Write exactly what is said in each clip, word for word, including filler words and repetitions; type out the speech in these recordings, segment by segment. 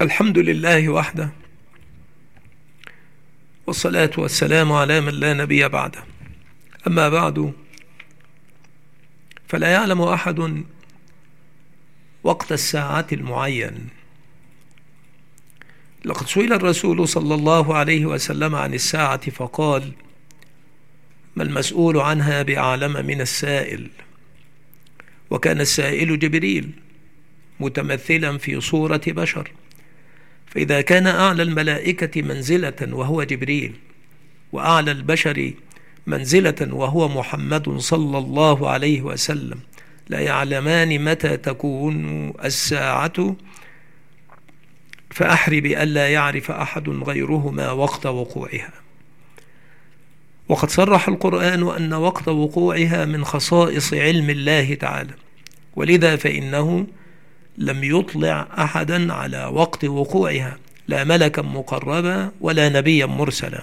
الحمد لله وحده، والصلاة والسلام على من لا نبي بعده. أما بعد، فلا يعلم أحد وقت الساعة المعين. لقد سئل الرسول صلى الله عليه وسلم عن الساعة فقال: ما المسؤول عنها بأعلم من السائل. وكان السائل جبريل متمثلا في صورة بشر، فإذا كان أعلى الملائكة منزلة وهو جبريل، وأعلى البشر منزلة وهو محمد صلى الله عليه وسلم، لا يعلمان متى تكون الساعة، فأحر بألا يعرف أحد غيرهما وقت وقوعها. وقد صرح القرآن أن وقت وقوعها من خصائص علم الله تعالى، ولذا فإنه لم يطلع أحدا على وقت وقوعها، لا ملكا مقربا ولا نبيا مرسلا.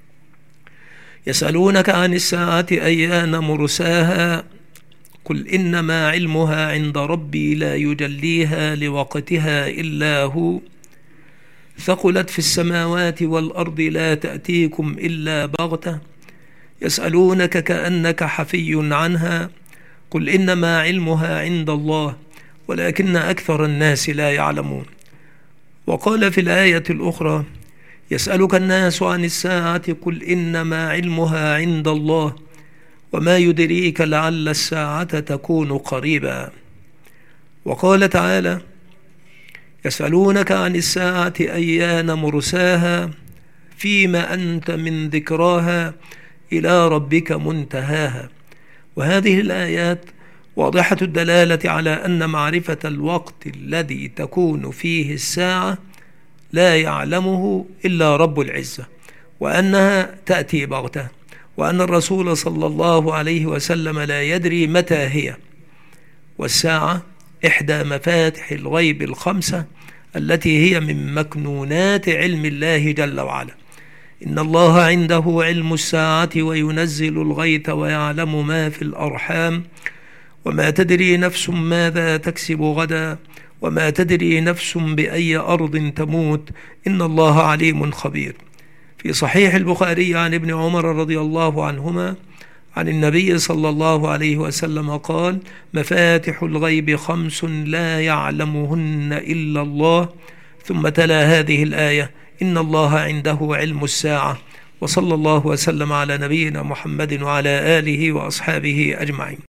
يسألونك عن الساعة أيان مرساها، قل إنما علمها عند ربي لا يجليها لوقتها إلا هو، ثقلت في السماوات والأرض لا تأتيكم إلا بغتة، يسألونك كأنك حفي عنها، قل إنما علمها عند الله ولكن أكثر الناس لا يعلمون. وقال في الآية الأخرى: يسألك الناس عن الساعة قل إنما علمها عند الله وما يدريك لعل الساعة تكون قريبا. وقال تعالى: يسألونك عن الساعة أيان مرساها فيما أنت من ذكراها إلى ربك منتهاها. وهذه الآيات واضحة الدلالة على أن معرفة الوقت الذي تكون فيه الساعة لا يعلمه إلا رب العزة، وأنها تأتي بغتة، وأن الرسول صلى الله عليه وسلم لا يدري متى هي. والساعة إحدى مفاتح الغيب الخمسة التي هي من مكنونات علم الله جل وعلا. إن الله عنده علم الساعة وينزل الغيث ويعلم ما في الأرحام وما تدري نفس ماذا تكسب غدا وما تدري نفس بأي أرض تموت إن الله عليم خبير. في صحيح البخاري عن ابن عمر رضي الله عنهما عن النبي صلى الله عليه وسلم قال: مفاتح الغيب خمس لا يعلمهن إلا الله، ثم تلا هذه الآية: إن الله عنده علم الساعة. وصلى الله وسلم على نبينا محمد وعلى آله وأصحابه أجمعين.